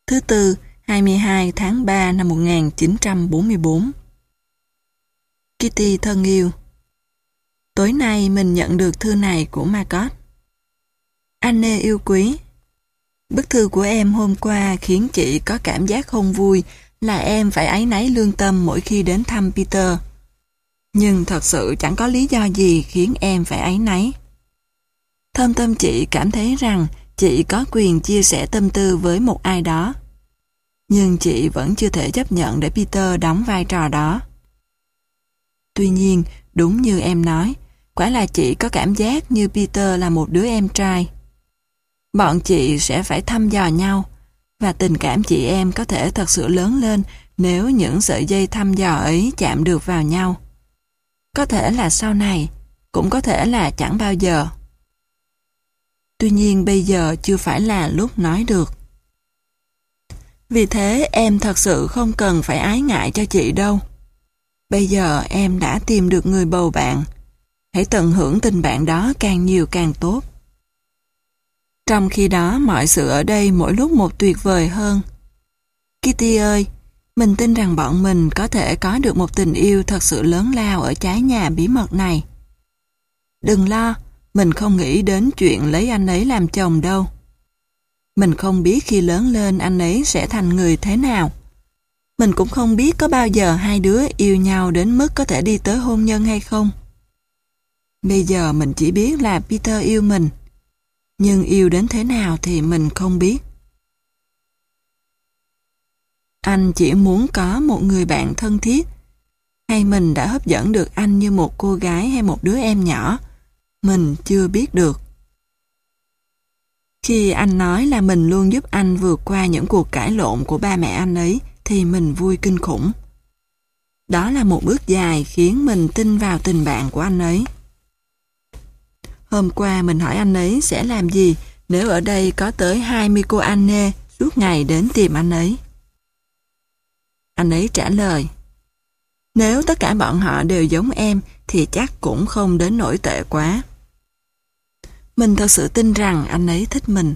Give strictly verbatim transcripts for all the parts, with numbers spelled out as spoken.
Thứ Tư, hai mươi hai tháng ba năm một nghìn chín trăm bốn mươi tư. Kitty thân yêu, tối nay mình nhận được thư này của Margot. Anne yêu quý, bức thư của em hôm qua khiến chị có cảm giác không vui là em phải áy náy lương tâm mỗi khi đến thăm Peter. Nhưng thật sự chẳng có lý do gì khiến em phải áy náy. Thâm tâm chị cảm thấy rằng chị có quyền chia sẻ tâm tư với một ai đó. Nhưng chị vẫn chưa thể chấp nhận để Peter đóng vai trò đó. Tuy nhiên, đúng như em nói, quả là chị có cảm giác như Peter là một đứa em trai. Bọn chị sẽ phải thăm dò nhau, và tình cảm chị em có thể thật sự lớn lên nếu những sợi dây thăm dò ấy chạm được vào nhau. Có thể là sau này, cũng có thể là chẳng bao giờ. Tuy nhiên bây giờ chưa phải là lúc nói được. Vì thế em thật sự không cần phải ái ngại cho chị đâu. Bây giờ em đã tìm được người bầu bạn. Hãy tận hưởng tình bạn đó càng nhiều càng tốt. Trong khi đó mọi sự ở đây mỗi lúc một tuyệt vời hơn. Kitty ơi, mình tin rằng bọn mình có thể có được một tình yêu thật sự lớn lao ở trái nhà bí mật này. Đừng lo, mình không nghĩ đến chuyện lấy anh ấy làm chồng đâu. Mình không biết khi lớn lên anh ấy sẽ thành người thế nào. Mình cũng không biết có bao giờ hai đứa yêu nhau đến mức có thể đi tới hôn nhân hay không. Bây giờ mình chỉ biết là Peter yêu mình. Nhưng yêu đến thế nào thì mình không biết. Anh chỉ muốn có một người bạn thân thiết. Hay mình đã hấp dẫn được anh như một cô gái hay một đứa em nhỏ? Mình chưa biết được. Khi anh nói là mình luôn giúp anh vượt qua những cuộc cãi lộn của ba mẹ anh ấy, thì mình vui kinh khủng. Đó là một bước dài khiến mình tin vào tình bạn của anh ấy. Hôm qua mình hỏi anh ấy sẽ làm gì nếu ở đây có tới hai mươi cô Anne suốt ngày đến tìm anh ấy. Anh ấy trả lời, nếu tất cả bọn họ đều giống em thì chắc cũng không đến nỗi tệ quá. Mình thật sự tin rằng anh ấy thích mình.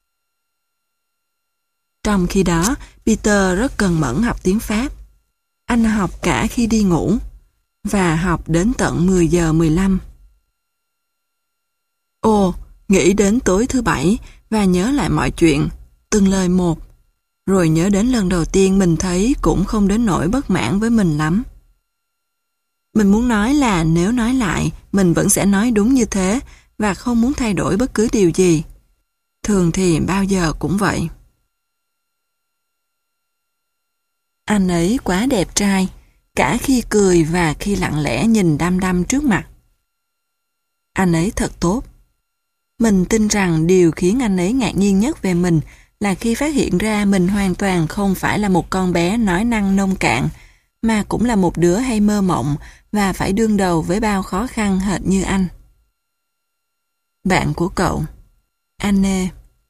Trong khi đó, Peter rất cần mẫn học tiếng Pháp. Anh học cả khi đi ngủ, và học đến tận mười giờ mười lăm. Ồ, nghĩ đến tối thứ bảy và nhớ lại mọi chuyện, từng lời một, rồi nhớ đến lần đầu tiên mình thấy cũng không đến nỗi bất mãn với mình lắm. Mình muốn nói là nếu nói lại, mình vẫn sẽ nói đúng như thế và không muốn thay đổi bất cứ điều gì. Thường thì bao giờ cũng vậy. Anh ấy quá đẹp trai, cả khi cười và khi lặng lẽ nhìn đăm đăm trước mặt. Anh ấy thật tốt. Mình tin rằng điều khiến anh ấy ngạc nhiên nhất về mình là khi phát hiện ra mình hoàn toàn không phải là một con bé nói năng nông cạn, mà cũng là một đứa hay mơ mộng và phải đương đầu với bao khó khăn hệt như anh. Bạn của cậu, Anne.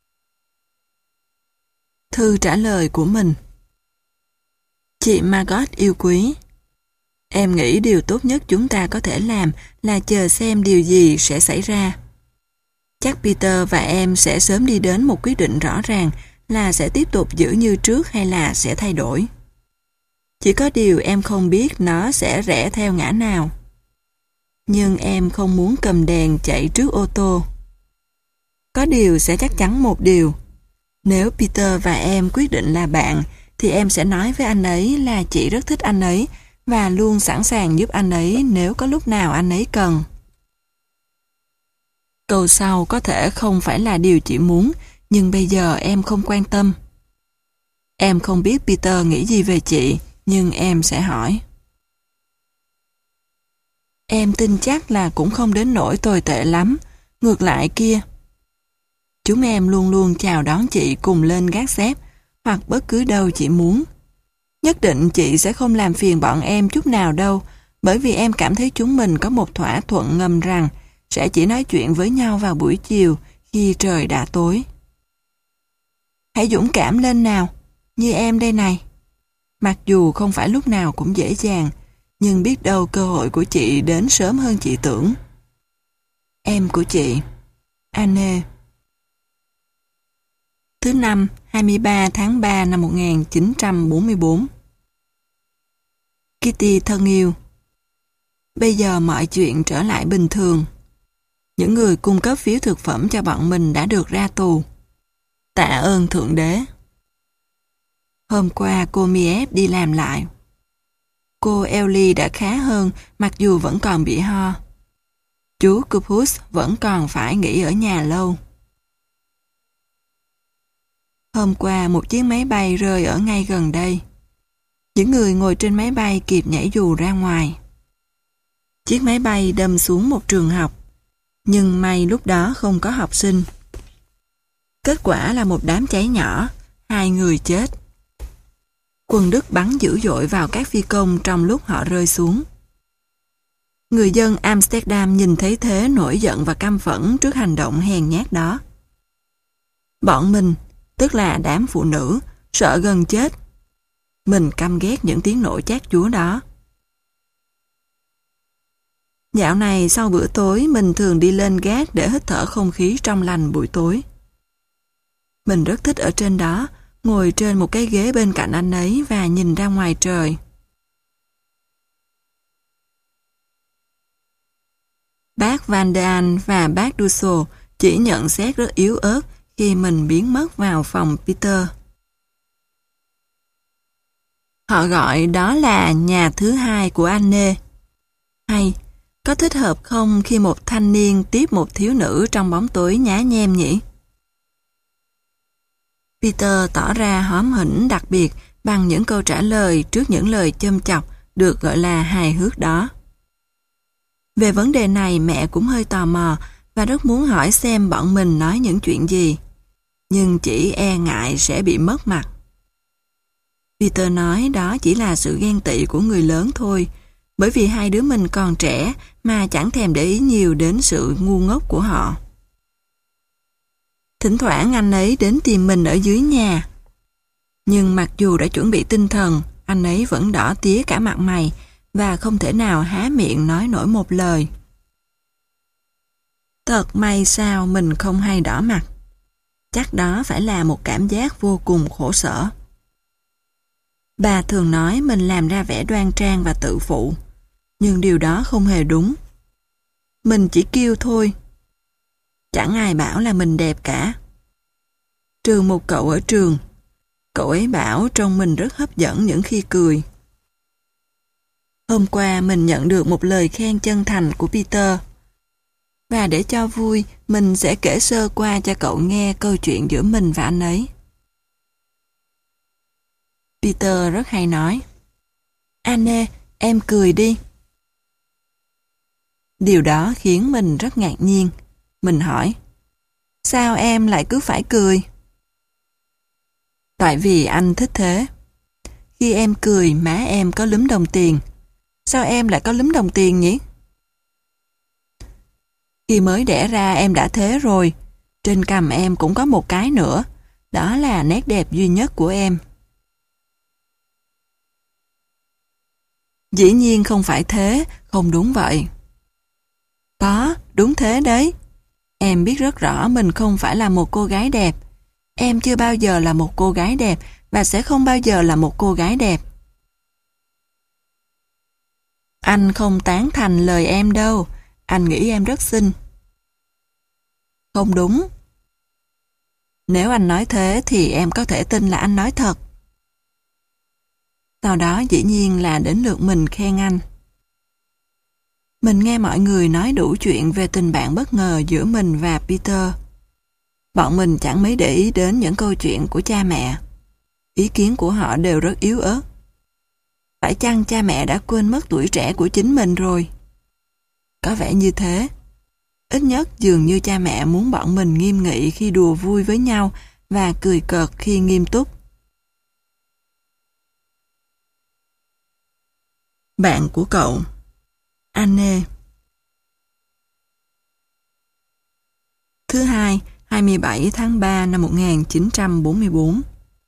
Thư trả lời của mình. Chị Margot yêu quý, em nghĩ điều tốt nhất chúng ta có thể làm là chờ xem điều gì sẽ xảy ra. Chắc Peter và em sẽ sớm đi đến một quyết định rõ ràng là sẽ tiếp tục giữ như trước hay là sẽ thay đổi. Chỉ có điều em không biết nó sẽ rẽ theo ngã nào. Nhưng em không muốn cầm đèn chạy trước ô tô. Có điều sẽ chắc chắn một điều. Nếu Peter và em quyết định là bạn, thì em sẽ nói với anh ấy là chị rất thích anh ấy và luôn sẵn sàng giúp anh ấy nếu có lúc nào anh ấy cần. Câu sau có thể không phải là điều chị muốn, nhưng bây giờ em không quan tâm. Em không biết Peter nghĩ gì về chị, nhưng em sẽ hỏi. Em tin chắc là cũng không đến nỗi tồi tệ lắm. Ngược lại kia, chúng em luôn luôn chào đón chị cùng lên gác xếp hoặc bất cứ đâu chị muốn. Nhất định chị sẽ không làm phiền bọn em chút nào đâu, bởi vì em cảm thấy chúng mình có một thỏa thuận ngầm rằng sẽ chỉ nói chuyện với nhau vào buổi chiều khi trời đã tối. Hãy dũng cảm lên nào, như em đây này. Mặc dù không phải lúc nào cũng dễ dàng, nhưng biết đâu cơ hội của chị đến sớm hơn chị tưởng. Em của chị, Anne. Thứ năm, hai mươi ba tháng ba năm một nghìn chín trăm bốn mươi bốn. Kitty thân yêu, bây giờ mọi chuyện trở lại bình thường. Những người cung cấp phiếu thực phẩm cho bọn mình đã được ra tù. Tạ ơn Thượng Đế. Hôm qua cô Miep đi làm lại. Cô Ellie đã khá hơn mặc dù vẫn còn bị ho. Chú Cupus vẫn còn phải nghỉ ở nhà lâu. Hôm qua một chiếc máy bay rơi ở ngay gần đây. Những người ngồi trên máy bay kịp nhảy dù ra ngoài. Chiếc máy bay đâm xuống một trường học, nhưng may lúc đó không có học sinh. Kết quả là một đám cháy nhỏ, hai người chết. Quân Đức bắn dữ dội vào các phi công trong lúc họ rơi xuống. Người dân Amsterdam nhìn thấy thế nổi giận và căm phẫn trước hành động hèn nhát đó. Bọn mình, tức là đám phụ nữ, sợ gần chết. Mình căm ghét những tiếng nổ chát chúa đó. Dạo này sau bữa tối mình thường đi lên gác để hít thở không khí trong lành buổi tối. Mình rất thích ở trên đó, ngồi trên một cái ghế bên cạnh anh ấy và nhìn ra ngoài trời. Bác Van de An và bác Dussel chỉ nhận xét rất yếu ớt khi mình biến mất vào phòng Peter. Họ gọi đó là nhà thứ hai của Anne. Hay, có thích hợp không khi một thanh niên tiếp một thiếu nữ trong bóng tối nhá nhem nhỉ? Peter tỏ ra hóm hỉnh đặc biệt bằng những câu trả lời trước những lời châm chọc được gọi là hài hước đó. Về vấn đề này mẹ cũng hơi tò mò và rất muốn hỏi xem bọn mình nói những chuyện gì, nhưng chỉ e ngại sẽ bị mất mặt. Peter nói đó chỉ là sự ghen tị của người lớn thôi, bởi vì hai đứa mình còn trẻ mà chẳng thèm để ý nhiều đến sự ngu ngốc của họ. Thỉnh thoảng anh ấy đến tìm mình ở dưới nhà. Nhưng mặc dù đã chuẩn bị tinh thần, anh ấy vẫn đỏ tía cả mặt mày và không thể nào há miệng nói nổi một lời. Thật may sao mình không hay đỏ mặt. Chắc đó phải là một cảm giác vô cùng khổ sở. Bà thường nói mình làm ra vẻ đoan trang và tự phụ, nhưng điều đó không hề đúng. Mình chỉ kiêu thôi. Chẳng ai bảo là mình đẹp cả. Trừ một cậu ở trường. Cậu ấy bảo trông mình rất hấp dẫn những khi cười. Hôm qua mình nhận được một lời khen chân thành của Peter. Và để cho vui, mình sẽ kể sơ qua cho cậu nghe câu chuyện giữa mình và anh ấy. Peter rất hay nói: Anne, em cười đi. Điều đó khiến mình rất ngạc nhiên. Mình hỏi: sao em lại cứ phải cười? Tại vì anh thích thế. Khi em cười má em có lúm đồng tiền. Sao em lại có lúm đồng tiền nhỉ? Khi mới đẻ ra em đã thế rồi. Trên cằm em cũng có một cái nữa. Đó là nét đẹp duy nhất của em. Dĩ nhiên không phải thế, không đúng vậy. Có, đúng thế đấy. Em biết rất rõ mình không phải là một cô gái đẹp. Em chưa bao giờ là một cô gái đẹp và sẽ không bao giờ là một cô gái đẹp. Anh không tán thành lời em đâu. Anh nghĩ em rất xinh. Không đúng. Nếu anh nói thế thì em có thể tin là anh nói thật. Sau đó dĩ nhiên là đến lượt mình khen anh. Mình nghe mọi người nói đủ chuyện về tình bạn bất ngờ giữa mình và Peter. Bọn mình chẳng mấy để ý đến những câu chuyện của cha mẹ. Ý kiến của họ đều rất yếu ớt. Phải chăng cha mẹ đã quên mất tuổi trẻ của chính mình rồi? Có vẻ như thế. Ít nhất dường như cha mẹ muốn bọn mình nghiêm nghị khi đùa vui với nhau và cười cợt khi nghiêm túc. Bạn của cậu, Anne. Thứ hai, hai mươi bảy tháng ba năm một nghìn chín trăm bốn mươi bốn.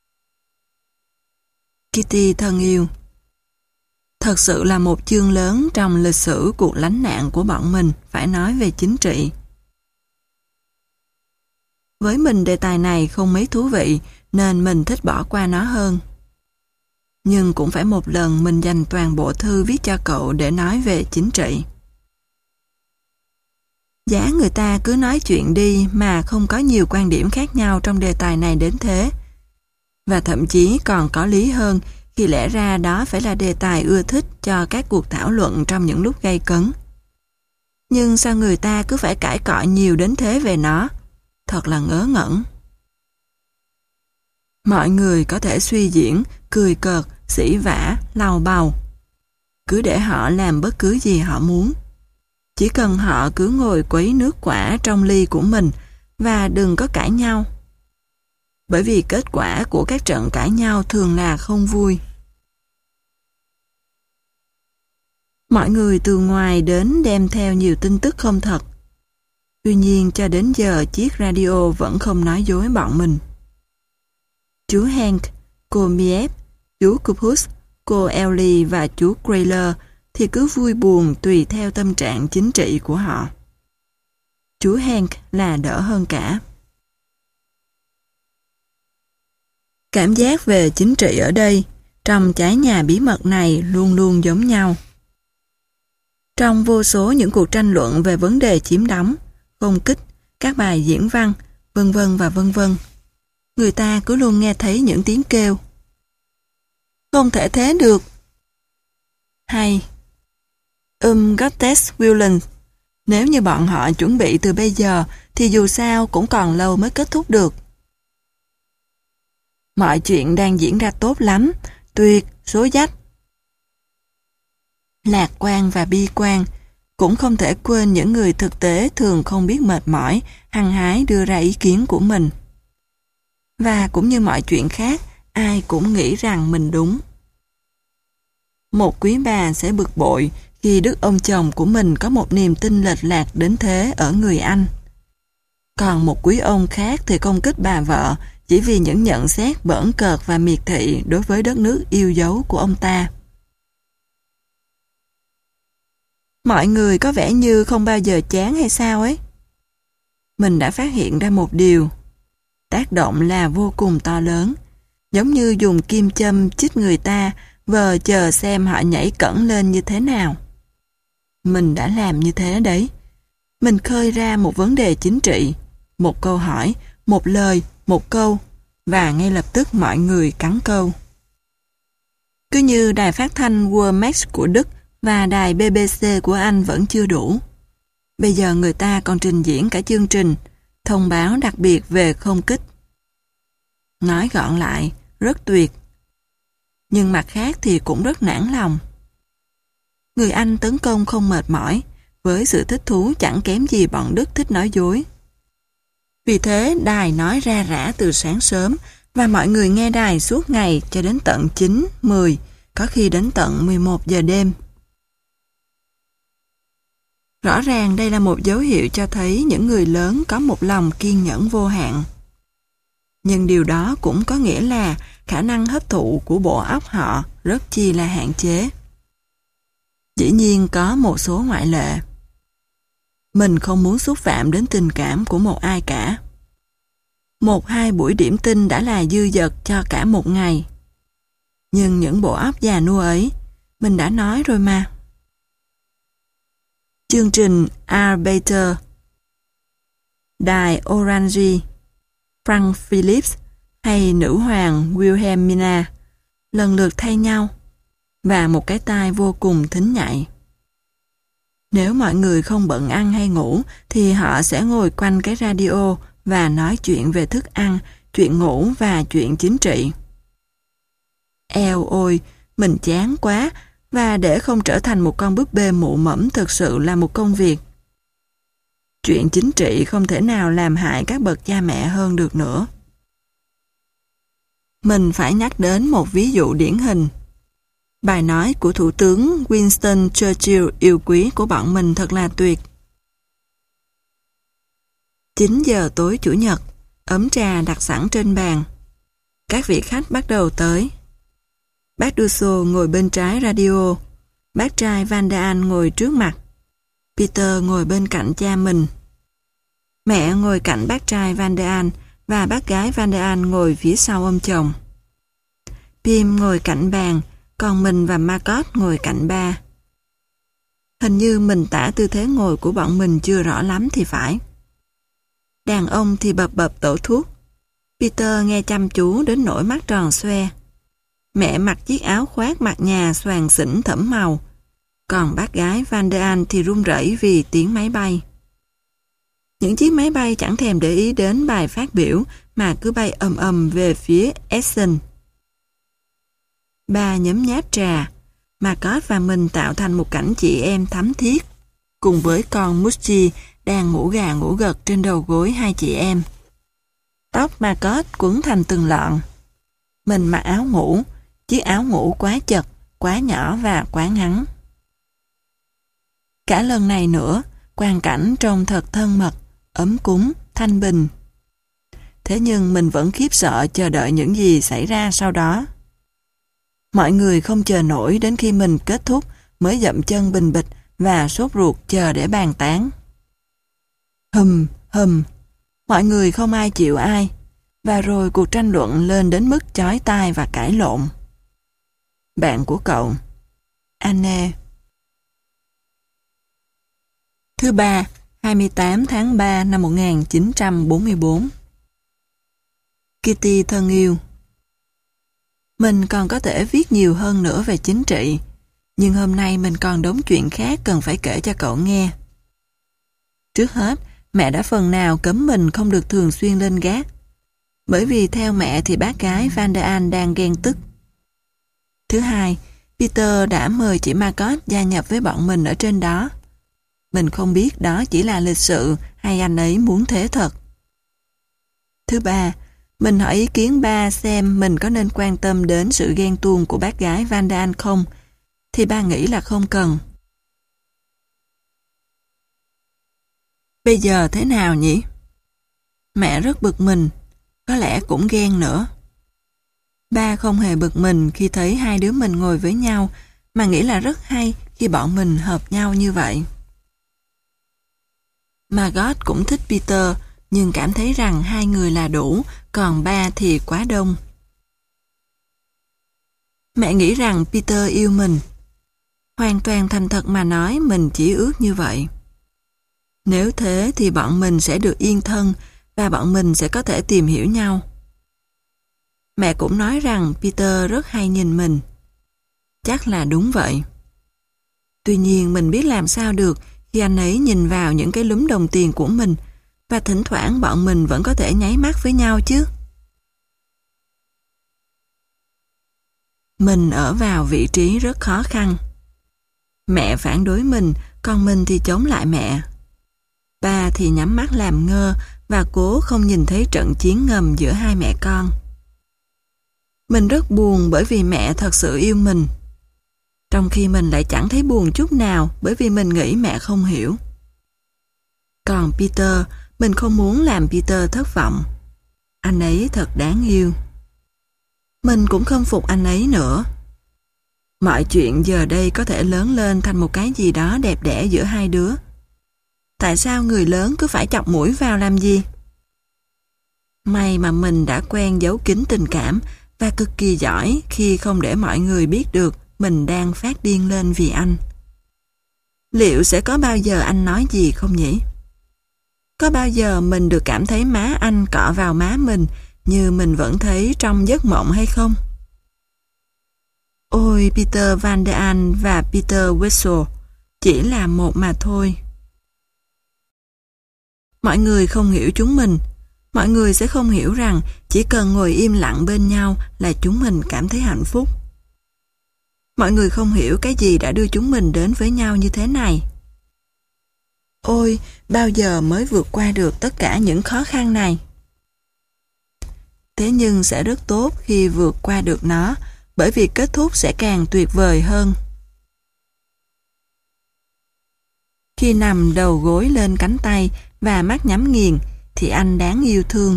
Kitty thân yêu, thật sự là một chương lớn trong lịch sử cuộc lánh nạn của bọn mình phải nói về chính trị. Với mình đề tài này không mấy thú vị nên mình thích bỏ qua nó hơn. Nhưng cũng phải một lần mình dành toàn bộ thư viết cho cậu để nói về chính trị. Giá người ta cứ nói chuyện đi mà không có nhiều quan điểm khác nhau trong đề tài này đến thế. Và thậm chí còn có lý hơn khi lẽ ra đó phải là đề tài ưa thích cho các cuộc thảo luận trong những lúc gay cấn. Nhưng sao người ta cứ phải cãi cọ nhiều đến thế về nó? Thật là ngớ ngẩn. Mọi người có thể suy diễn, cười cợt, sỉ vả, lau bầu. Cứ để họ làm bất cứ gì họ muốn. Chỉ cần họ cứ ngồi quấy nước quả trong ly của mình và đừng có cãi nhau. Bởi vì kết quả của các trận cãi nhau thường là không vui. Mọi người từ ngoài đến đem theo nhiều tin tức không thật. Tuy nhiên cho đến giờ chiếc radio vẫn không nói dối bọn mình. Chú Hank, cô Miep, chú Kupus, cô Ellie và chú Grayler thì cứ vui buồn tùy theo tâm trạng chính trị của họ. Chú Hank là đỡ hơn cả. Cảm giác về chính trị ở đây, trong trái nhà bí mật này luôn luôn giống nhau. Trong vô số những cuộc tranh luận về vấn đề chiếm đóng, công kích, các bài diễn văn, vân vân và vân vân, người ta cứ luôn nghe thấy những tiếng kêu. Không thể thế được. Hay Um Gottes Willen, nếu như bọn họ chuẩn bị từ bây giờ thì dù sao cũng còn lâu mới kết thúc được. Mọi chuyện đang diễn ra tốt lắm, tuyệt, số dách. Lạc quan và bi quan, cũng không thể quên những người thực tế thường không biết mệt mỏi, hăng hái đưa ra ý kiến của mình. Và cũng như mọi chuyện khác, ai cũng nghĩ rằng mình đúng. Một quý bà sẽ bực bội khi đức ông chồng của mình có một niềm tin lệch lạc đến thế ở người anh. Còn một quý ông khác thì công kích bà vợ chỉ vì những nhận xét bỡn cợt và miệt thị đối với đất nước yêu dấu của ông ta. Mọi người có vẻ như không bao giờ chán hay sao ấy. Mình đã phát hiện ra một điều. Tác động là vô cùng to lớn, giống như dùng kim châm chích người ta, vờ chờ xem họ nhảy cẫng lên như thế nào. Mình đã làm như thế đấy. Mình khơi ra một vấn đề chính trị, một câu hỏi, một lời, một câu, và ngay lập tức mọi người cắn câu. Cứ như đài phát thanh World của Đức và đài bê bê xê của Anh vẫn chưa đủ. Bây giờ người ta còn trình diễn cả chương trình, thông báo đặc biệt về không kích. Nói gọn lại, rất tuyệt. Nhưng mặt khác thì cũng rất nản lòng. Người Anh tấn công không mệt mỏi, với sự thích thú chẳng kém gì bọn Đức thích nói dối. Vì thế đài nói ra rã từ sáng sớm và mọi người nghe đài suốt ngày cho đến tận chín, mười, có khi đến tận mười một giờ đêm. Rõ ràng đây là một dấu hiệu cho thấy những người lớn có một lòng kiên nhẫn vô hạn. Nhưng điều đó cũng có nghĩa là khả năng hấp thụ của bộ óc họ rất chi là hạn chế. Dĩ nhiên có một số ngoại lệ. Mình không muốn xúc phạm đến tình cảm của một ai cả. Một hai buổi điểm tinh đã là dư dật cho cả một ngày. Nhưng những bộ óc già nua ấy, mình đã nói rồi mà. Chương trình Arbeiter, đài Orange, Frank Phillips hay nữ hoàng Wilhelmina lần lượt thay nhau và một cái tai vô cùng thính nhạy. Nếu mọi người không bận ăn hay ngủ thì họ sẽ ngồi quanh cái radio và nói chuyện về thức ăn, chuyện ngủ và chuyện chính trị. Eo ôi, mình chán quá, và để không trở thành một con búp bê mụ mẫm thực sự là một công việc. Chuyện chính trị không thể nào làm hại các bậc cha mẹ hơn được nữa. Mình phải nhắc đến một ví dụ điển hình. Bài nói của Thủ tướng Winston Churchill yêu quý của bọn mình thật là tuyệt. chín giờ tối Chủ nhật, ấm trà đặt sẵn trên bàn. Các vị khách bắt đầu tới. Bác Dussault ngồi bên trái radio, bác trai Van der An ngồi trước mặt, Peter ngồi bên cạnh cha mình. Mẹ ngồi cạnh bác trai Van der An và bác gái Van der An ngồi phía sau ông chồng. Pim ngồi cạnh bàn, còn mình và Margot ngồi cạnh ba. Hình như mình tả tư thế ngồi của bọn mình chưa rõ lắm thì phải. Đàn ông thì bập bập tổ thuốc. Peter nghe chăm chú đến nỗi mắt tròn xoe. Mẹ mặc chiếc áo khoác mặt nhà xoàng xỉn thẫm màu. Còn bác gái Van der An thì run rẩy vì tiếng máy bay. Những chiếc máy bay chẳng thèm để ý đến bài phát biểu mà cứ bay ầm ầm về phía Essen. Ba nhấm nháp trà, Margot và mình tạo thành một cảnh chị em thắm thiết, cùng với con Muschi đang ngủ gà ngủ gật trên đầu gối hai chị em. Tóc Margot quấn thành từng lọn. Mình mặc áo ngủ, chiếc áo ngủ quá chật, quá nhỏ và quá ngắn. Cả lần này nữa, quang cảnh trông thật thân mật, ấm cúng, thanh bình. Thế nhưng mình vẫn khiếp sợ chờ đợi những gì xảy ra sau đó. Mọi người không chờ nổi đến khi mình kết thúc mới dậm chân bình bịch và sốt ruột chờ để bàn tán. Hùm, hùm, mọi người không ai chịu ai, và rồi cuộc tranh luận lên đến mức chói tai và cãi lộn. Bạn của cậu, Anne. Thứ ba, hai mươi tám tháng ba năm một nghìn chín trăm bốn mươi tư. Kitty thân yêu, mình còn có thể viết nhiều hơn nữa về chính trị, nhưng hôm nay mình còn đống chuyện khác cần phải kể cho cậu nghe. Trước hết, mẹ đã phần nào cấm mình không được thường xuyên lên gác, bởi vì theo mẹ thì bác gái Van der An đang ghen tức. Thứ hai, Peter đã mời chị Margot gia nhập với bọn mình ở trên đó. Mình không biết đó chỉ là lịch sự hay anh ấy muốn thế thật. Thứ ba, mình hỏi ý kiến ba xem mình có nên quan tâm đến sự ghen tuông của bác gái Van der An không, thì ba nghĩ là không cần. Bây giờ thế nào nhỉ? Mẹ rất bực mình, có lẽ cũng ghen nữa. Ba không hề bực mình khi thấy hai đứa mình ngồi với nhau, mà nghĩ là rất hay khi bọn mình hợp nhau như vậy. Margot cũng thích Peter, nhưng cảm thấy rằng hai người là đủ, còn ba thì quá đông. Mẹ nghĩ rằng Peter yêu mình. Hoàn toàn thành thật mà nói, mình chỉ ước như vậy. Nếu thế thì bọn mình sẽ được yên thân và bọn mình sẽ có thể tìm hiểu nhau. Mẹ cũng nói rằng Peter rất hay nhìn mình. Chắc là đúng vậy. Tuy nhiên mình biết làm sao được khi anh ấy nhìn vào những cái lúm đồng tiền của mình và thỉnh thoảng bọn mình vẫn có thể nháy mắt với nhau chứ. Mình ở vào vị trí rất khó khăn. Mẹ phản đối mình, còn mình thì chống lại mẹ. Ba thì nhắm mắt làm ngơ và cố không nhìn thấy trận chiến ngầm giữa hai mẹ con. Mình rất buồn bởi vì mẹ thật sự yêu mình. Trong khi mình lại chẳng thấy buồn chút nào bởi vì mình nghĩ mẹ không hiểu. Còn Peter, mình không muốn làm Peter thất vọng. Anh ấy thật đáng yêu. Mình cũng không phục anh ấy nữa. Mọi chuyện giờ đây có thể lớn lên thành một cái gì đó đẹp đẽ giữa hai đứa. Tại sao người lớn cứ phải chọc mũi vào làm gì? May mà mình đã quen giấu kín tình cảm và cực kỳ giỏi khi không để mọi người biết được mình đang phát điên lên vì anh. Liệu sẽ có bao giờ anh nói gì không nhỉ? Có bao giờ mình được cảm thấy má anh cọ vào má mình như mình vẫn thấy trong giấc mộng hay không? Ôi, Peter Van der An và Peter Wessel chỉ là một mà thôi. Mọi người không hiểu chúng mình. Mọi người sẽ không hiểu rằng chỉ cần ngồi im lặng bên nhau là chúng mình cảm thấy hạnh phúc. Mọi người không hiểu cái gì đã đưa chúng mình đến với nhau như thế này. Ôi, bao giờ mới vượt qua được tất cả những khó khăn này? Thế nhưng sẽ rất tốt khi vượt qua được nó, bởi vì kết thúc sẽ càng tuyệt vời hơn. Khi nằm đầu gối lên cánh tay và mắt nhắm nghiền, thì anh đáng yêu thương.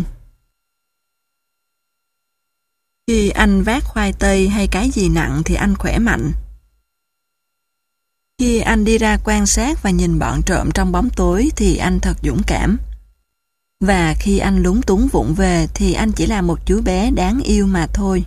Khi anh vác khoai tây hay cái gì nặng thì anh khỏe mạnh. Khi anh đi ra quan sát và nhìn bọn trộm trong bóng tối thì anh thật dũng cảm. Và khi anh lúng túng vụng về thì anh chỉ là một chú bé đáng yêu mà thôi.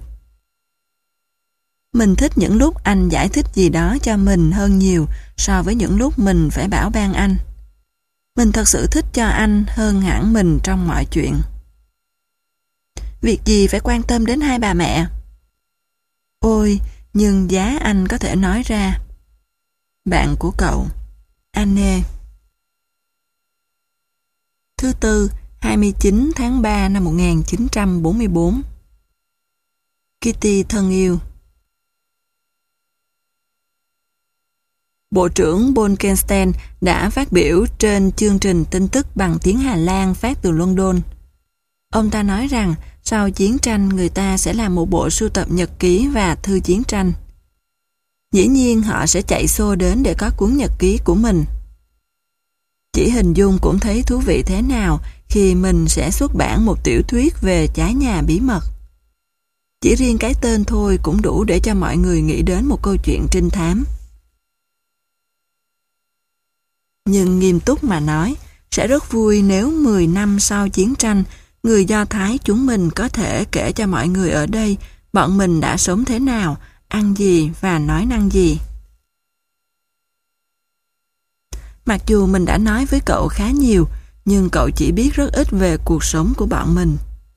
Mình thích những lúc anh giải thích gì đó cho mình hơn nhiều so với những lúc mình phải bảo ban anh. Mình thật sự thích cho anh hơn hẳn mình trong mọi chuyện. Việc gì phải quan tâm đến hai bà mẹ? Ôi, nhưng giá anh có thể nói ra. Bạn của cậu, Anne. Thứ Tư, hai mươi chín tháng ba năm một nghìn chín trăm bốn mươi bốn. Kitty thân yêu. Bộ trưởng Bolkestein đã phát biểu trên chương trình tin tức bằng tiếng Hà Lan phát từ London. Ông ta nói rằng sau chiến tranh người ta sẽ làm một bộ sưu tập nhật ký và thư chiến tranh. Dĩ nhiên họ sẽ chạy xô đến để có cuốn nhật ký của mình. Chỉ hình dung cũng thấy thú vị thế nào khi mình sẽ xuất bản một tiểu thuyết về trái nhà bí mật. Chỉ riêng cái tên thôi cũng đủ để cho mọi người nghĩ đến một câu chuyện trinh thám. Nhưng nghiêm túc mà nói, sẽ rất vui nếu mười năm sau chiến tranh, người Do Thái chúng mình có thể kể cho mọi người ở đây bọn mình đã sống thế nào, ăn gì và nói năng gì. Mặc dù mình đã nói với cậu khá nhiều, nhưng cậu chỉ biết rất ít về cuộc sống của bọn mình.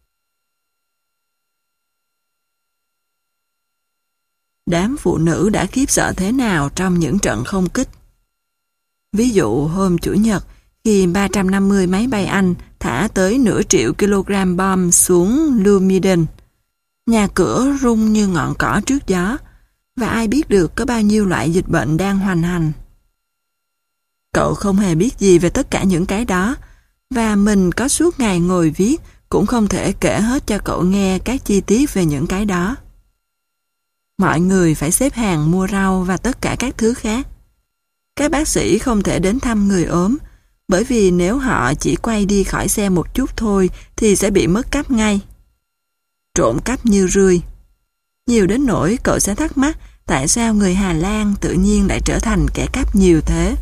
Đám phụ nữ đã khiếp sợ thế nào trong những trận không kích. Ví dụ hôm Chủ nhật, khi ba trăm năm mươi máy bay Anh thả tới nửa triệu kg bom xuống Lumiden, nhà cửa rung như ngọn cỏ trước gió, và ai biết được có bao nhiêu loại dịch bệnh đang hoành hành. Cậu không hề biết gì về tất cả những cái đó, và mình có suốt ngày ngồi viết cũng không thể kể hết cho cậu nghe các chi tiết về những cái đó. Mọi người phải xếp hàng mua rau và tất cả các thứ khác. Các bác sĩ không thể đến thăm người ốm, bởi vì nếu họ chỉ quay đi khỏi xe một chút thôi thì sẽ bị mất cắp ngay. Trộm cắp như rươi. Nhiều đến nỗi cậu sẽ thắc mắc tại sao người Hà Lan tự nhiên lại trở thành kẻ cắp nhiều thế.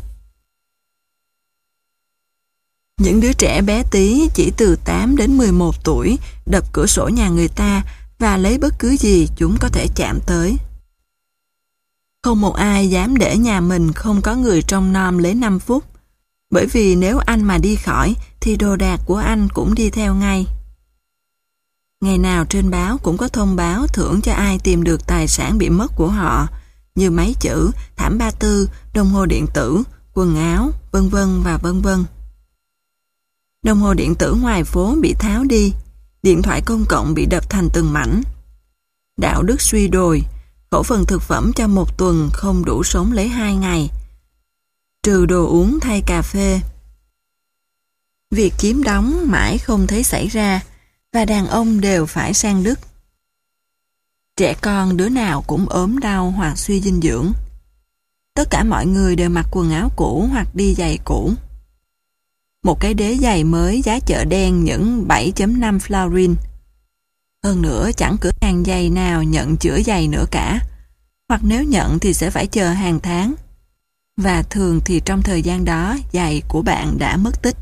Những đứa trẻ bé tí chỉ từ tám đến mười một tuổi đập cửa sổ nhà người ta và lấy bất cứ gì chúng có thể chạm tới. Không một ai dám để nhà mình không có người trông nom lấy năm phút, bởi vì nếu anh mà đi khỏi thì đồ đạc của anh cũng đi theo ngay. Ngày nào trên báo cũng có thông báo thưởng cho ai tìm được tài sản bị mất của họ, như máy chữ, thảm ba tư, đồng hồ điện tử, quần áo, vân vân và vân vân. Đồng hồ điện tử ngoài phố bị tháo đi, điện thoại công cộng bị đập thành từng mảnh. Đạo đức suy đồi, khẩu phần thực phẩm cho một tuần không đủ sống lấy hai ngày, trừ đồ uống thay cà phê. Việc chiếm đóng mãi không thấy xảy ra, và đàn ông đều phải sang Đức. Trẻ con đứa nào cũng ốm đau hoặc suy dinh dưỡng. Tất cả mọi người đều mặc quần áo cũ hoặc đi giày cũ. Một cái đế giày mới giá chợ đen những bảy phẩy năm florin. Hơn nữa chẳng cửa hàng giày nào nhận chữa giày nữa cả, hoặc nếu nhận thì sẽ phải chờ hàng tháng. Và thường thì trong thời gian đó giày của bạn đã mất tích.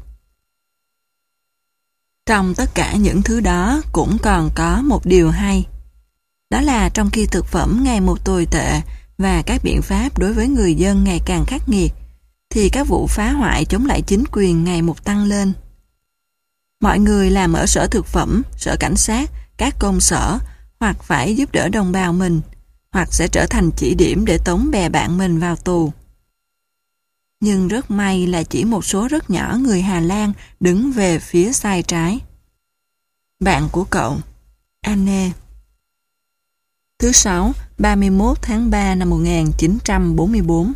Trong tất cả những thứ đó cũng còn có một điều hay. Đó là trong khi thực phẩm ngày một tồi tệ và các biện pháp đối với người dân ngày càng khắc nghiệt, thì các vụ phá hoại chống lại chính quyền ngày một tăng lên. Mọi người làm ở sở thực phẩm, sở cảnh sát, các công sở, hoặc phải giúp đỡ đồng bào mình, hoặc sẽ trở thành chỉ điểm để tống bè bạn mình vào tù. Nhưng rất may là chỉ một số rất nhỏ người Hà Lan đứng về phía sai trái. Bạn của cậu, Anne. Thứ Sáu, ba mươi mốt tháng ba năm một nghìn chín trăm bốn mươi bốn.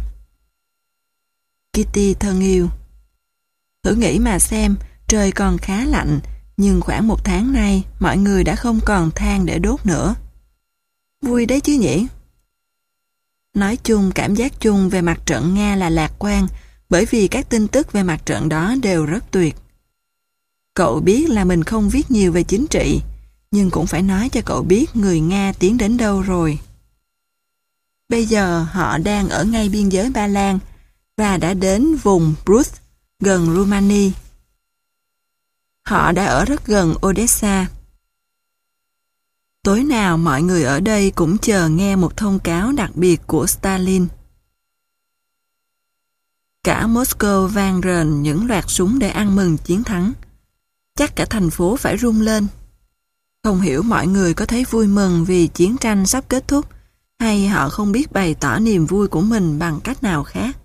Kitty thân yêu. Thử nghĩ mà xem, trời còn khá lạnh, nhưng khoảng một tháng nay mọi người đã không còn than để đốt nữa. Vui đấy chứ nhỉ? Nói chung cảm giác chung về mặt trận Nga là lạc quan, bởi vì các tin tức về mặt trận đó đều rất tuyệt. Cậu biết là mình không viết nhiều về chính trị, nhưng cũng phải nói cho cậu biết người Nga tiến đến đâu rồi. Bây giờ họ đang ở ngay biên giới Ba Lan và đã đến vùng Brut, gần Rumani. Họ đã ở rất gần Odessa. Tối nào mọi người ở đây cũng chờ nghe một thông cáo đặc biệt của Stalin. Cả Moscow vang rền những loạt súng để ăn mừng chiến thắng. Chắc cả thành phố phải rung lên. Không hiểu mọi người có thấy vui mừng vì chiến tranh sắp kết thúc, hay họ không biết bày tỏ niềm vui của mình bằng cách nào khác.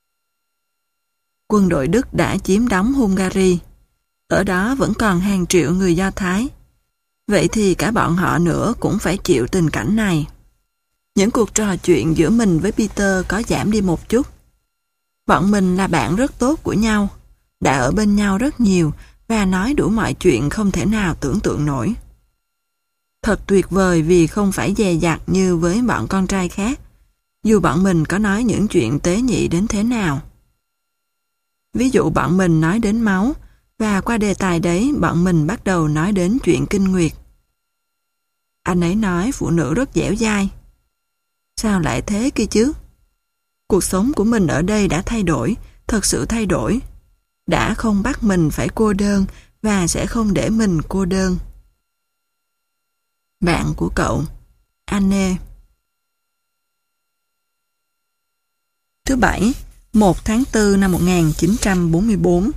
Quân đội Đức đã chiếm đóng Hungary. Ở đó vẫn còn hàng triệu người Do Thái. Vậy thì cả bọn họ nữa cũng phải chịu tình cảnh này. Những cuộc trò chuyện giữa mình với Peter có giảm đi một chút. Bọn mình là bạn rất tốt của nhau, đã ở bên nhau rất nhiều và nói đủ mọi chuyện không thể nào tưởng tượng nổi. Thật tuyệt vời vì không phải dè dặt như với bọn con trai khác, dù bọn mình có nói những chuyện tế nhị đến thế nào. Ví dụ bọn mình nói đến máu, và qua đề tài đấy bọn mình bắt đầu nói đến chuyện kinh nguyệt. Anh ấy nói phụ nữ rất dẻo dai. Sao lại thế kia chứ? Cuộc sống của mình ở đây đã thay đổi, thật sự thay đổi. Đã không bắt mình phải cô đơn và sẽ không để mình cô đơn. Bạn của cậu, Anne. Thứ Bảy, một tháng tư năm một nghìn chín trăm bốn mươi bốn.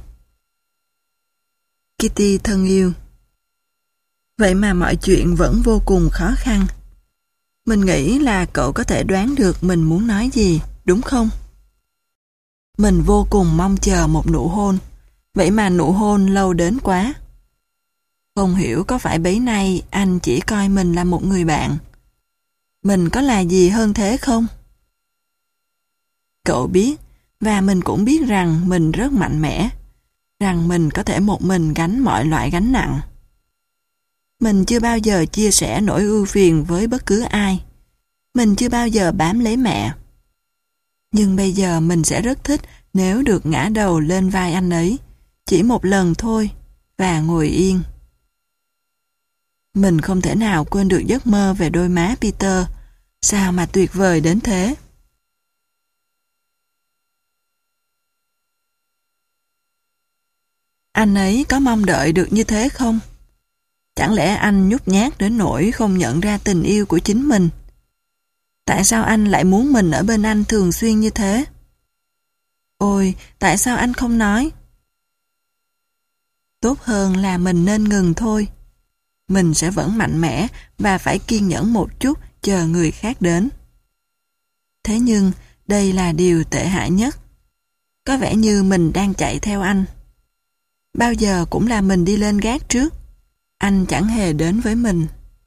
Kitty thân yêu. Vậy mà mọi chuyện vẫn vô cùng khó khăn. Mình nghĩ là cậu có thể đoán được mình muốn nói gì, đúng không? Mình vô cùng mong chờ một nụ hôn. Vậy mà nụ hôn lâu đến quá. Không hiểu có phải bấy nay anh chỉ coi mình là một người bạn. Mình có là gì hơn thế không? Cậu biết, và mình cũng biết rằng mình rất mạnh mẽ, rằng mình có thể một mình gánh mọi loại gánh nặng. Mình chưa bao giờ chia sẻ nỗi ưu phiền với bất cứ ai. Mình chưa bao giờ bám lấy mẹ. Nhưng bây giờ mình sẽ rất thích nếu được ngã đầu lên vai anh ấy, chỉ một lần thôi, và ngồi yên. Mình không thể nào quên được giấc mơ về đôi má Peter. Sao mà tuyệt vời đến thế? Anh ấy có mong đợi được như thế không? Chẳng lẽ anh nhút nhát đến nỗi không nhận ra tình yêu của chính mình? Tại sao anh lại muốn mình ở bên anh thường xuyên như thế? Ôi, tại sao anh không nói? Tốt hơn là mình nên ngừng thôi. Mình sẽ vẫn mạnh mẽ và phải kiên nhẫn một chút chờ người khác đến. Thế nhưng, đây là điều tệ hại nhất. Có vẻ như mình đang chạy theo anh. Bao giờ cũng là mình đi lên gác trước. Anh chẳng hề đến với mình.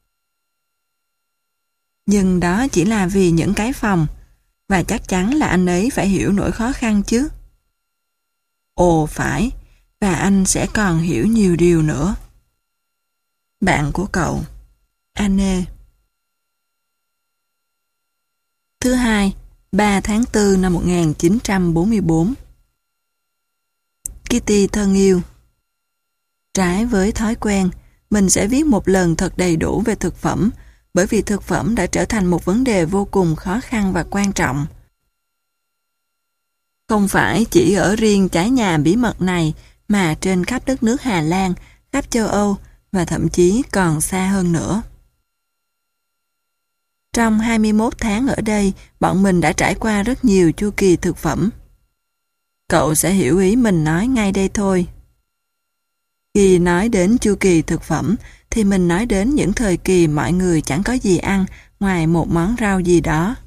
Nhưng đó chỉ là vì những cái phòng, và chắc chắn là anh ấy phải hiểu nỗi khó khăn chứ. Ồ phải, và anh sẽ còn hiểu nhiều điều nữa. Bạn của cậu, Anne. Thứ Hai, ba tháng tư năm một nghìn chín trăm bốn mươi bốn. Kitty thân yêu. Trái với thói quen, mình sẽ viết một lần thật đầy đủ về thực phẩm, bởi vì thực phẩm đã trở thành một vấn đề vô cùng khó khăn và quan trọng. Không phải chỉ ở riêng trái nhà bí mật này, mà trên khắp đất nước Hà Lan, khắp châu Âu, và thậm chí còn xa hơn nữa. Trong hai mươi mốt tháng ở đây, bọn mình đã trải qua rất nhiều chu kỳ thực phẩm. Cậu sẽ hiểu ý mình nói ngay đây thôi. Khi nói đến chu kỳ thực phẩm, thì mình nói đến những thời kỳ mọi người chẳng có gì ăn ngoài một món rau gì đó.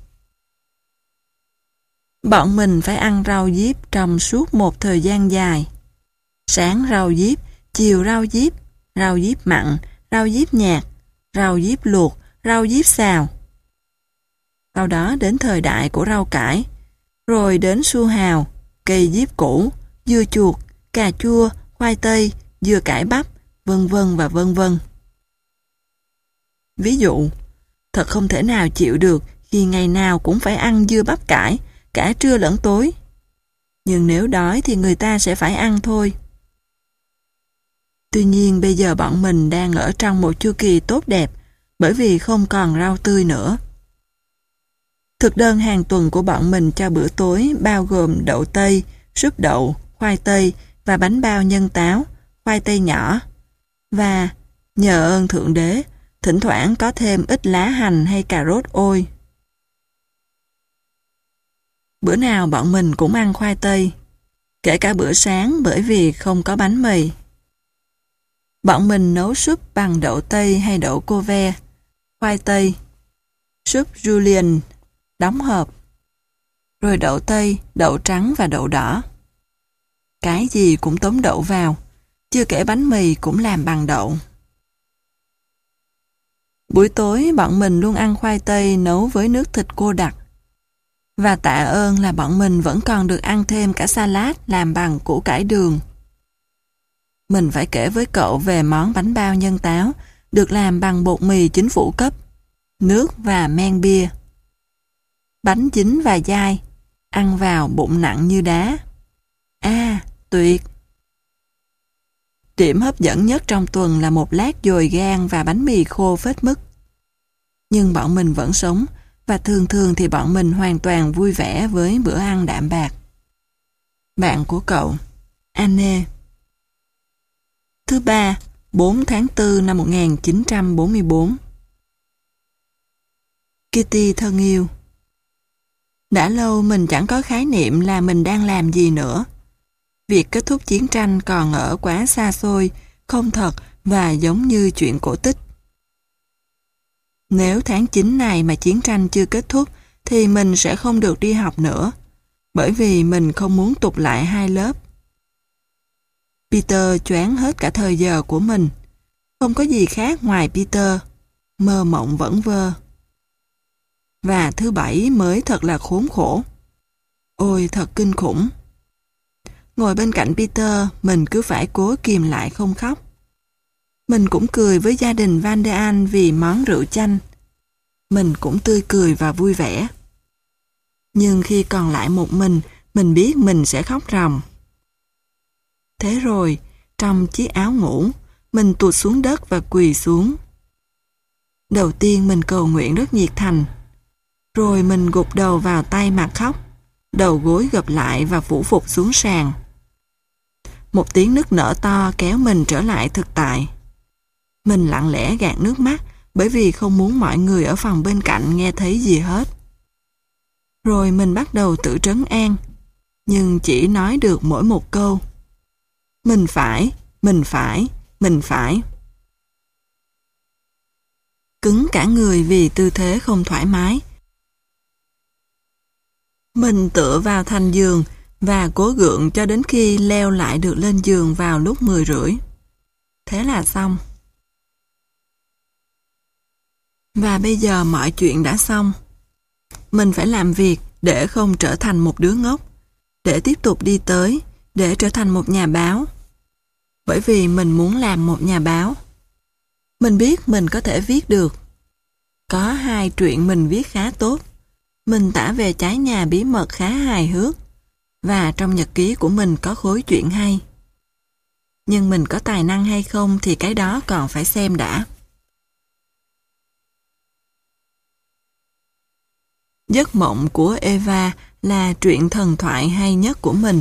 Bọn mình phải ăn rau diếp trong suốt một thời gian dài. Sáng rau diếp, chiều rau diếp, rau diếp mặn, rau diếp nhạt, rau diếp luộc, rau diếp xào. Sau đó đến thời đại của rau cải, rồi đến su hào, cây diếp củ, dưa chuột, cà chua, khoai tây, dưa cải bắp, vân vân và vân vân. Ví dụ, thật không thể nào chịu được khi ngày nào cũng phải ăn dưa bắp cải, cả trưa lẫn tối. Nhưng nếu đói thì người ta sẽ phải ăn thôi. Tuy nhiên bây giờ bọn mình đang ở trong một chu kỳ tốt đẹp, bởi vì không còn rau tươi nữa. Thực đơn hàng tuần của bọn mình cho bữa tối bao gồm đậu tây, súp đậu, khoai tây và bánh bao nhân táo, khoai tây nhỏ. Và nhờ ơn Thượng Đế, thỉnh thoảng có thêm ít lá hành hay cà rốt ôi. Bữa nào bọn mình cũng ăn khoai tây, kể cả bữa sáng bởi vì không có bánh mì. Bọn mình nấu súp bằng đậu tây hay đậu cô ve, khoai tây, súp julienne, đóng hộp, rồi đậu tây, đậu trắng và đậu đỏ. Cái gì cũng tống đậu vào, chưa kể bánh mì cũng làm bằng đậu. Buổi tối bọn mình luôn ăn khoai tây nấu với nước thịt cô đặc. Và tạ ơn là bọn mình vẫn còn được ăn thêm cả salad làm bằng củ cải đường. Mình phải kể với cậu về món bánh bao nhân táo được làm bằng bột mì chính phủ cấp, nước và men bia. Bánh chín và dai, ăn vào bụng nặng như đá. À, tuyệt! Điểm hấp dẫn nhất trong tuần là một lát dồi gan và bánh mì khô phết mứt. Nhưng bọn mình vẫn sống, và thường thường thì bọn mình hoàn toàn vui vẻ với bữa ăn đạm bạc. Bạn của cậu, Anne. Thứ ba, bốn tháng tư năm một nghìn chín trăm bốn mươi bốn. Kitty thân yêu. Đã lâu mình chẳng có khái niệm là mình đang làm gì nữa. Việc kết thúc chiến tranh còn ở quá xa xôi, không thật và giống như chuyện cổ tích. Nếu tháng chín này mà chiến tranh chưa kết thúc thì mình sẽ không được đi học nữa, bởi vì mình không muốn tụt lại hai lớp. Peter choáng hết cả thời giờ của mình. Không có gì khác ngoài Peter, mơ mộng vẩn vơ. Và thứ bảy mới thật là khốn khổ. Ôi thật kinh khủng. Ngồi bên cạnh Peter, mình cứ phải cố kìm lại không khóc. Mình cũng cười với gia đình Van der An vì món rượu chanh. Mình cũng tươi cười và vui vẻ. Nhưng khi còn lại một mình, mình biết mình sẽ khóc ròng. Thế rồi, trong chiếc áo ngủ, mình tụt xuống đất và quỳ xuống. Đầu tiên mình cầu nguyện rất nhiệt thành. Rồi mình gục đầu vào tay mà khóc, đầu gối gập lại và phủ phục xuống sàn. Một tiếng nức nở to kéo mình trở lại thực tại. Mình lặng lẽ gạt nước mắt bởi vì không muốn mọi người ở phòng bên cạnh nghe thấy gì hết. Rồi mình bắt đầu tự trấn an, nhưng chỉ nói được mỗi một câu. Mình phải, mình phải, mình phải. Cứng cả người vì tư thế không thoải mái. Mình tựa vào thành giường và cố gượng cho đến khi leo lại được lên giường vào lúc mười rưỡi. Thế là xong. Và bây giờ mọi chuyện đã xong. Mình phải làm việc để không trở thành một đứa ngốc, để tiếp tục đi tới, để trở thành một nhà báo. Bởi vì mình muốn làm một nhà báo. Mình biết mình có thể viết được. Có hai truyện mình viết khá tốt. Mình tả về trái nhà bí mật khá hài hước. Và trong nhật ký của mình có khối chuyện hay. Nhưng mình có tài năng hay không thì cái đó còn phải xem đã. Giấc mộng của Eva là truyện thần thoại hay nhất của mình.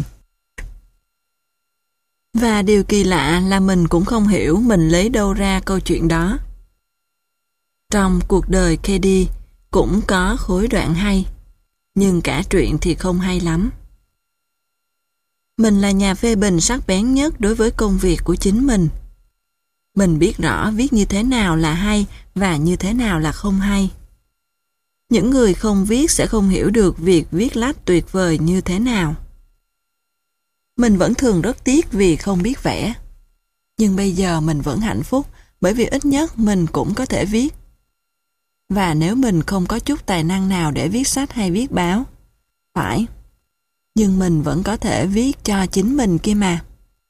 Và điều kỳ lạ là mình cũng không hiểu mình lấy đâu ra câu chuyện đó. Trong cuộc đời Katie cũng có khối đoạn hay, nhưng cả truyện thì không hay lắm. Mình là nhà phê bình sắc bén nhất đối với công việc của chính mình. Mình biết rõ viết như thế nào là hay và như thế nào là không hay. Những người không viết sẽ không hiểu được việc viết lách tuyệt vời như thế nào. Mình vẫn thường rất tiếc vì không biết vẽ. Nhưng bây giờ mình vẫn hạnh phúc bởi vì ít nhất mình cũng có thể viết. Và nếu mình không có chút tài năng nào để viết sách hay viết báo, phải, nhưng mình vẫn có thể viết cho chính mình kia mà.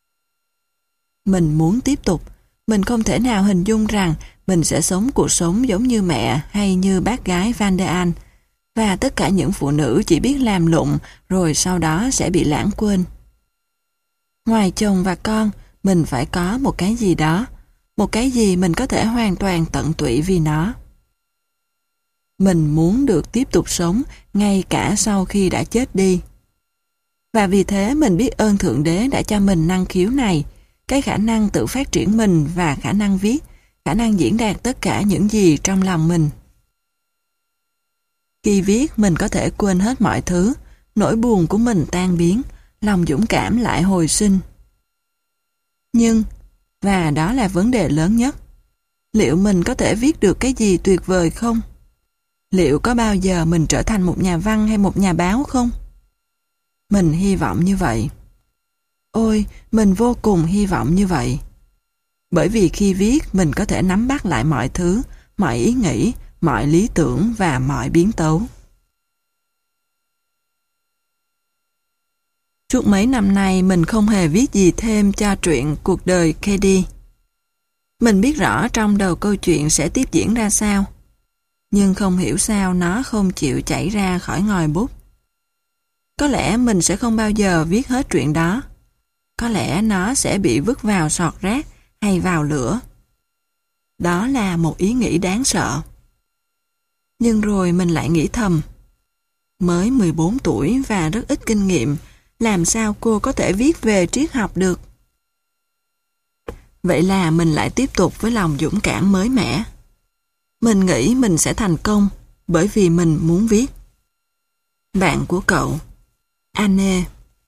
Mình muốn tiếp tục. Mình không thể nào hình dung rằng mình sẽ sống cuộc sống giống như mẹ hay như bác gái Van der An, và tất cả những phụ nữ chỉ biết làm lụng rồi sau đó sẽ bị lãng quên. Ngoài chồng và con, mình phải có một cái gì đó, một cái gì mình có thể hoàn toàn tận tụy vì nó. Mình muốn được tiếp tục sống ngay cả sau khi đã chết đi. Và vì thế mình biết ơn Thượng Đế đã cho mình năng khiếu này, cái khả năng tự phát triển mình và khả năng viết, khả năng diễn đạt tất cả những gì trong lòng mình. Khi viết, mình có thể quên hết mọi thứ, nỗi buồn của mình tan biến, lòng dũng cảm lại hồi sinh. Nhưng, và đó là vấn đề lớn nhất, liệu mình có thể viết được cái gì tuyệt vời không? Liệu có bao giờ mình trở thành một nhà văn hay một nhà báo không? Mình hy vọng như vậy. Ôi, mình vô cùng hy vọng như vậy. Bởi vì khi viết, mình có thể nắm bắt lại mọi thứ, mọi ý nghĩ, mọi lý tưởng và mọi biến tấu. Suốt mấy năm nay mình không hề viết gì thêm cho truyện cuộc đời Katie. Mình biết rõ trong đầu câu chuyện sẽ tiếp diễn ra sao, nhưng không hiểu sao nó không chịu chảy ra khỏi ngòi bút. Có lẽ mình sẽ không bao giờ viết hết truyện đó. Có lẽ nó sẽ bị vứt vào sọt rác hay vào lửa. Đó là một ý nghĩ đáng sợ. Nhưng rồi mình lại nghĩ thầm, mới mười bốn tuổi và rất ít kinh nghiệm, làm sao cô có thể viết về triết học được? Vậy là mình lại tiếp tục với lòng dũng cảm mới mẻ. Mình nghĩ mình sẽ thành công bởi vì mình muốn viết. Bạn của cậu, Anne.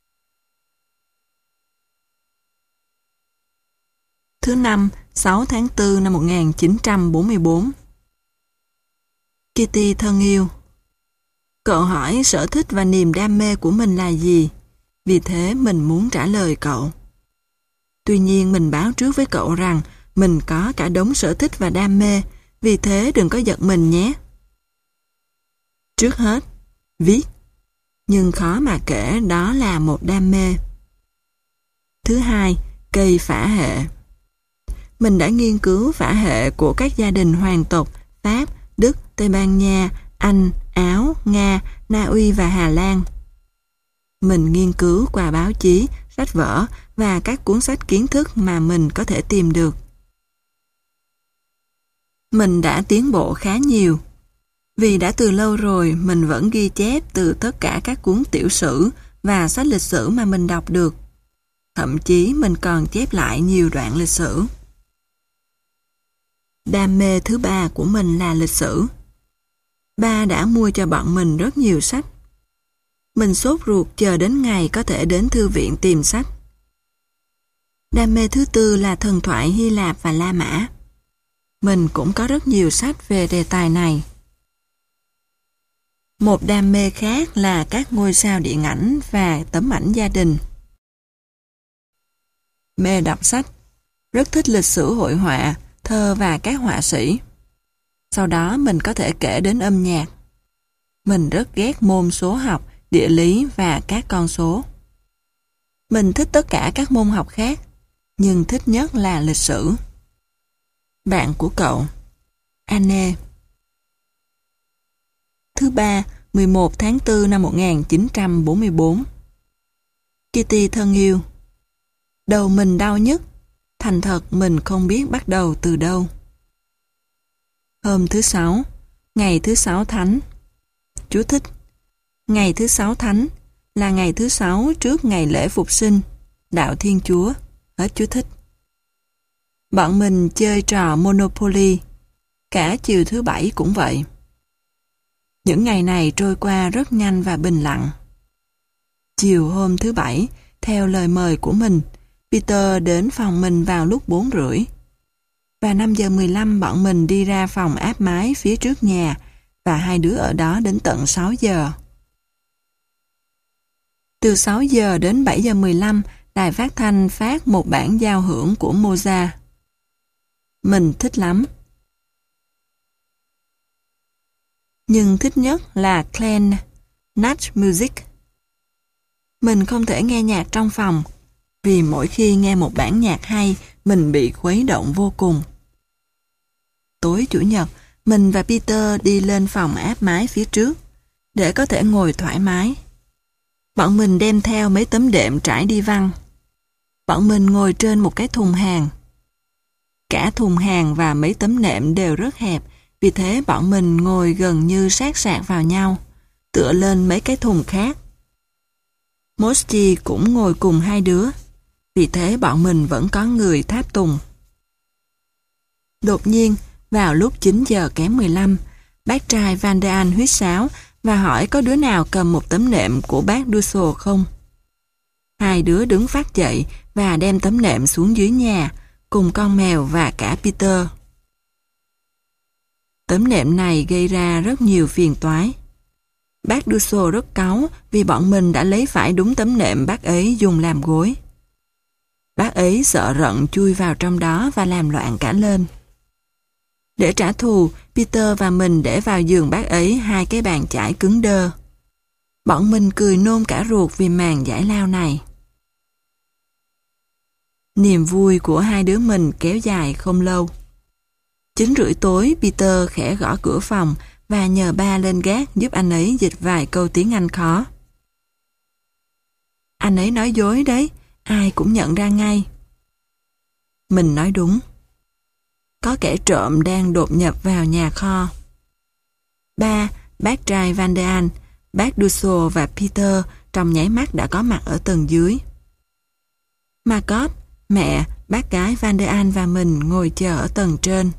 Thứ năm, sáu tháng tư năm một nghìn chín trăm bốn mươi bốn. Kitty thân yêu, cậu hỏi sở thích và niềm đam mê của mình là gì, vì thế mình muốn trả lời cậu. Tuy nhiên mình báo trước với cậu rằng mình có cả đống sở thích và đam mê, vì thế đừng có giật mình nhé. Trước hết, viết, nhưng khó mà kể đó là một đam mê. Thứ hai, cây phả hệ. Mình đã nghiên cứu phả hệ của các gia đình hoàng tộc Pháp, Đức, Tây Ban Nha, Anh, Áo, Nga, Na Uy và Hà Lan. Mình nghiên cứu qua báo chí, sách vở và các cuốn sách kiến thức mà mình có thể tìm được. Mình đã tiến bộ khá nhiều, vì đã từ lâu rồi mình vẫn ghi chép từ tất cả các cuốn tiểu sử và sách lịch sử mà mình đọc được. Thậm chí mình còn chép lại nhiều đoạn lịch sử. Đam mê thứ ba của mình là lịch sử. Ba đã mua cho bọn mình rất nhiều sách. Mình sốt ruột chờ đến ngày có thể đến thư viện tìm sách. Đam mê thứ tư là thần thoại Hy Lạp và La Mã. Mình cũng có rất nhiều sách về đề tài này. Một đam mê khác là các ngôi sao điện ảnh và tấm ảnh gia đình. Mê đọc sách, rất thích lịch sử hội họa, thơ và các họa sĩ. Sau đó mình có thể kể đến âm nhạc. Mình rất ghét môn số học, địa lý và các con số. Mình thích tất cả các môn học khác, nhưng thích nhất là lịch sử. Bạn của cậu, Anne. Thứ ba, mười một tháng tư năm một nghìn chín trăm bốn mươi bốn. Kitty thân yêu, đầu mình đau nhất, thành thật mình không biết bắt đầu từ đâu. Hôm thứ sáu, ngày thứ sáu thánh. Chú thích: ngày thứ sáu thánh là ngày thứ sáu trước ngày lễ Phục sinh, đạo Thiên Chúa. Hết chú thích. Bọn mình chơi trò Monopoly, cả chiều thứ bảy cũng vậy. Những ngày này trôi qua rất nhanh và bình lặng. Chiều hôm thứ bảy, theo lời mời của mình, Peter đến phòng mình vào lúc bốn rưỡi. Và năm giờ mười lăm bọn mình đi ra phòng áp mái phía trước nhà và hai đứa ở đó đến tận sáu giờ. Từ sáu giờ đến bảy giờ mười lăm, đài phát thanh phát một bản giao hưởng của Mozart. Mình thích lắm. Nhưng thích nhất là Klein Nacht Music. Mình không thể nghe nhạc trong phòng, vì mỗi khi nghe một bản nhạc hay, mình bị khuấy động vô cùng. Tối Chủ nhật, mình và Peter đi lên phòng áp mái phía trước, để có thể ngồi thoải mái. Bọn mình đem theo mấy tấm đệm trải đi văng. Bọn mình ngồi trên một cái thùng hàng. Cả thùng hàng và mấy tấm nệm đều rất hẹp, vì thế bọn mình ngồi gần như sát sạc vào nhau, tựa lên mấy cái thùng khác. Mosti cũng ngồi cùng hai đứa, vì thế bọn mình vẫn có người tháp tùng. Đột nhiên, vào lúc chín giờ kém mười lăm, bác trai Van der An huýt sáo và hỏi có đứa nào cầm một tấm nệm của bác Dussel không. Hai đứa đứng phát dậy và đem tấm nệm xuống dưới nhà, cùng con mèo và cả Peter. Tấm nệm này gây ra rất nhiều phiền toái. Bác Dussel rất cáu vì bọn mình đã lấy phải đúng tấm nệm bác ấy dùng làm gối. Bác ấy sợ rận chui vào trong đó và làm loạn cả lên. Để trả thù, Peter và mình để vào giường bác ấy hai cái bàn chải cứng đơ. Bọn mình cười nôn cả ruột vì màn giải lao này. Niềm vui của hai đứa mình kéo dài không lâu. Chín rưỡi tối, Peter khẽ gõ cửa phòng và nhờ ba lên gác giúp anh ấy dịch vài câu tiếng Anh khó. Anh ấy nói dối đấy, ai cũng nhận ra ngay. Mình nói đúng. Có kẻ trộm đang đột nhập vào nhà kho. Ba, bác trai Van der An, bác Dussel và Peter trong nháy mắt đã có mặt ở tầng dưới. Margot, mẹ, bác gái Van der An và mình ngồi chờ ở tầng trên.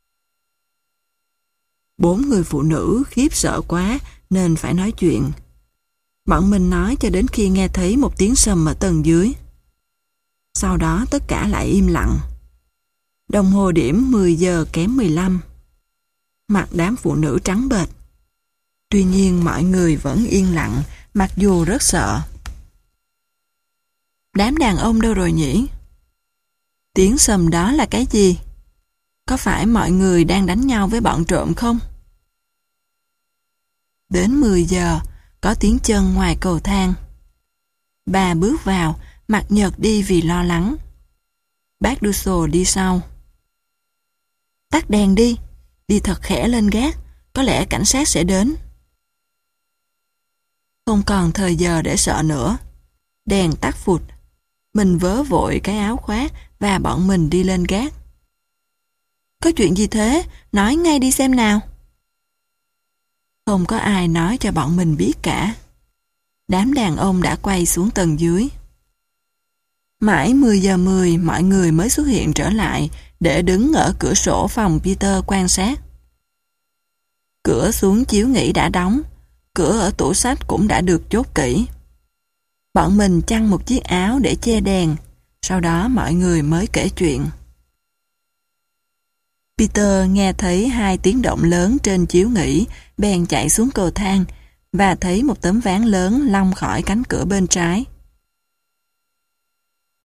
Bốn người phụ nữ khiếp sợ quá nên phải nói chuyện. Bọn mình nói cho đến khi nghe thấy một tiếng sầm ở tầng dưới. Sau đó tất cả lại im lặng. Đồng hồ điểm mười giờ kém mười lăm. Mặt đám phụ nữ trắng bệch. Tuy nhiên mọi người vẫn yên lặng, mặc dù rất sợ. Đám đàn ông đâu rồi nhỉ? Tiếng sầm đó là cái gì? Có phải mọi người đang đánh nhau với bọn trộm không? Đến mười giờ, có tiếng chân ngoài cầu thang. Bà bước vào, mặt nhợt đi vì lo lắng. Bác Dussel đi sau. Tắt đèn đi, đi thật khẽ lên gác, có lẽ cảnh sát sẽ đến. Không còn thời giờ để sợ nữa. Đèn tắt phụt. Mình vớ vội cái áo khoác và bọn mình đi lên gác. Có chuyện gì thế? Nói ngay đi xem nào. Không có ai nói cho bọn mình biết cả. Đám đàn ông đã quay xuống tầng dưới. Mãi mười giờ mười mọi người mới xuất hiện trở lại để đứng ở cửa sổ phòng Peter quan sát. Cửa xuống chiếu nghỉ đã đóng, cửa ở tủ sách cũng đã được chốt kỹ. Bọn mình chăn một chiếc áo để che đèn, sau đó mọi người mới kể chuyện. Peter nghe thấy hai tiếng động lớn trên chiếu nghỉ, bèn chạy xuống cầu thang và thấy một tấm ván lớn long khỏi cánh cửa bên trái.